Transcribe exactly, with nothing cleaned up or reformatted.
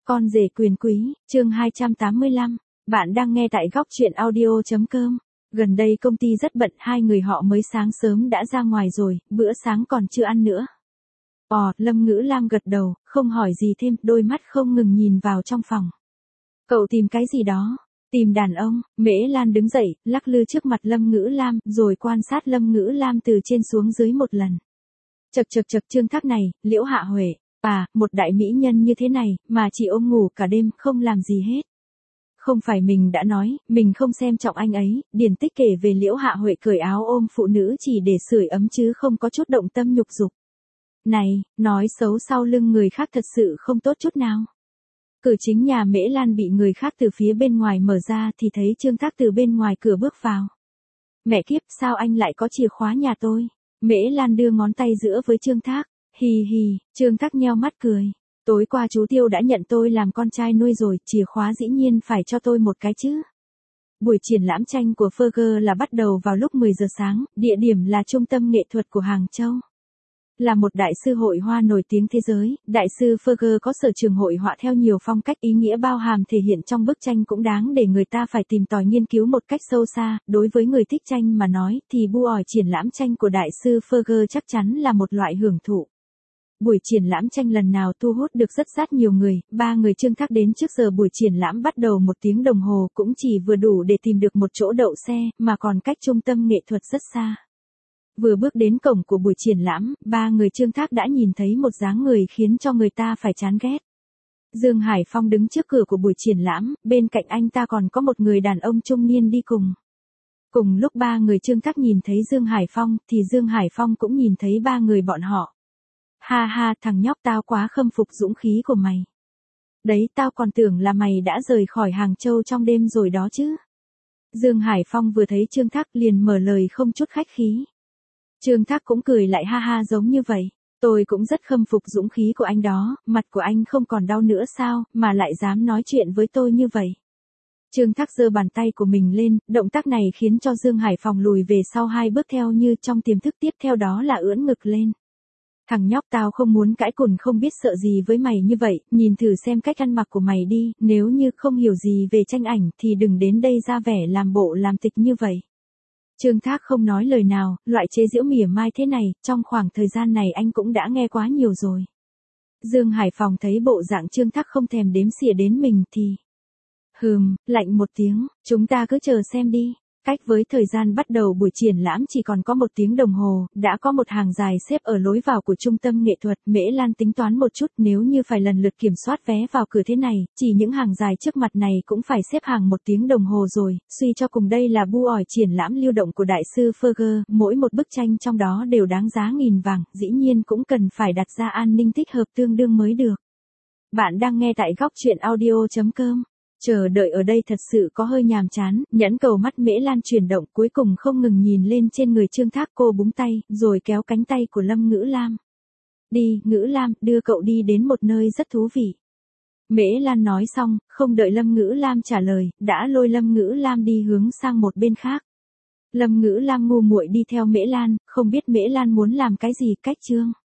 Con rể quyền quý, chương hai trăm tám mươi lăm. Bạn đang nghe tại góc truyện audio chấm com. Gần đây công ty rất bận, hai người họ mới sáng sớm đã ra ngoài rồi, bữa sáng còn chưa ăn nữa. Ồ, Lâm Ngữ Lam gật đầu, không hỏi gì thêm, đôi mắt không ngừng nhìn vào trong phòng. Cậu tìm cái gì đó? Tìm đàn ông. Mễ Lan đứng dậy, lắc lư trước mặt Lâm Ngữ Lam, rồi quan sát Lâm Ngữ Lam từ trên xuống dưới một lần. Chật chật chật, Trương Thác này, Liễu Hạ Huệ. À, một đại mỹ nhân như thế này, mà chỉ ôm ngủ cả đêm, không làm gì hết. Không phải mình đã nói, mình không xem trọng anh ấy, điển tích kể về Liễu Hạ Huệ cởi áo ôm phụ nữ chỉ để sưởi ấm chứ không có chút động tâm nhục dục. Này, nói xấu sau lưng người khác thật sự không tốt chút nào. Cửa chính nhà Mễ Lan bị người khác từ phía bên ngoài mở ra thì thấy Trương Thác từ bên ngoài cửa bước vào. Mẹ kiếp, sao anh lại có chìa khóa nhà tôi? Mễ Lan đưa ngón tay giữa với Trương Thác. Hì hì, Trương Thác nheo mắt cười. Tối qua chú Tiêu đã nhận tôi làm con trai nuôi rồi, chìa khóa dĩ nhiên phải cho tôi một cái chứ. Buổi triển lãm tranh của Ferger là bắt đầu vào lúc mười giờ sáng, địa điểm là Trung tâm Nghệ thuật của Hàng Châu. Là một đại sư hội họa nổi tiếng thế giới, đại sư Ferger có sở trường hội họa theo nhiều phong cách, ý nghĩa bao hàm thể hiện trong bức tranh cũng đáng để người ta phải tìm tòi nghiên cứu một cách sâu xa. Đối với người thích tranh mà nói thì bu ỏi triển lãm tranh của đại sư Ferger chắc chắn là một loại hưởng thụ. Buổi triển lãm tranh lần nào thu hút được rất rất nhiều người, ba người Trương Thác đến trước giờ buổi triển lãm bắt đầu một tiếng đồng hồ cũng chỉ vừa đủ để tìm được một chỗ đậu xe, mà còn cách trung tâm nghệ thuật rất xa. Vừa bước đến cổng của buổi triển lãm, ba người Trương Thác đã nhìn thấy một dáng người khiến cho người ta phải chán ghét. Dương Hải Phong đứng trước cửa của buổi triển lãm, bên cạnh anh ta còn có một người đàn ông trung niên đi cùng. Cùng lúc ba người Trương Thác nhìn thấy Dương Hải Phong, thì Dương Hải Phong cũng nhìn thấy ba người bọn họ. Ha ha, thằng nhóc, tao quá khâm phục dũng khí của mày. Đấy, tao còn tưởng là mày đã rời khỏi Hàng Châu trong đêm rồi đó chứ. Dương Hải Phong vừa thấy Trương Thác liền mở lời không chút khách khí. Trương Thác cũng cười lại ha ha giống như vậy. Tôi cũng rất khâm phục dũng khí của anh đó, mặt của anh không còn đau nữa sao, mà lại dám nói chuyện với tôi như vậy. Trương Thác giơ bàn tay của mình lên, động tác này khiến cho Dương Hải Phong lùi về sau hai bước theo như trong tiềm thức, tiếp theo đó là ưỡn ngực lên. Thằng nhóc, tao không muốn cãi cùn không biết sợ gì với mày như vậy, nhìn thử xem cách ăn mặc của mày đi, nếu như không hiểu gì về tranh ảnh thì đừng đến đây ra vẻ làm bộ làm tịch như vậy. Trương Thác không nói lời nào, loại chế giễu mỉa mai thế này, trong khoảng thời gian này anh cũng đã nghe quá nhiều rồi. Dương Hải Phong thấy bộ dạng Trương Thác không thèm đếm xỉa đến mình thì... Hừm, lạnh một tiếng, chúng ta cứ chờ xem đi. Cách với thời gian bắt đầu buổi triển lãm chỉ còn có một tiếng đồng hồ, đã có một hàng dài xếp ở lối vào của trung tâm nghệ thuật. Mễ Lan tính toán một chút, nếu như phải lần lượt kiểm soát vé vào cửa thế này, chỉ những hàng dài trước mặt này cũng phải xếp hàng một tiếng đồng hồ rồi. Suy cho cùng đây là bu ỏi triển lãm lưu động của đại sư Ferger, mỗi một bức tranh trong đó đều đáng giá nghìn vàng, dĩ nhiên cũng cần phải đặt ra an ninh thích hợp tương đương mới được. Bạn đang nghe tại góc truyện audio chấm com. Chờ đợi ở đây thật sự có hơi nhàm chán, nhẫn cầu mắt Mễ Lan chuyển động cuối cùng không ngừng nhìn lên trên người Trương Thác. Cô búng tay, rồi kéo cánh tay của Lâm Ngữ Lam. Đi, Ngữ Lam, đưa cậu đi đến một nơi rất thú vị. Mễ Lan nói xong, không đợi Lâm Ngữ Lam trả lời, đã lôi Lâm Ngữ Lam đi hướng sang một bên khác. Lâm Ngữ Lam ngu muội đi theo Mễ Lan, không biết Mễ Lan muốn làm cái gì. Cách chương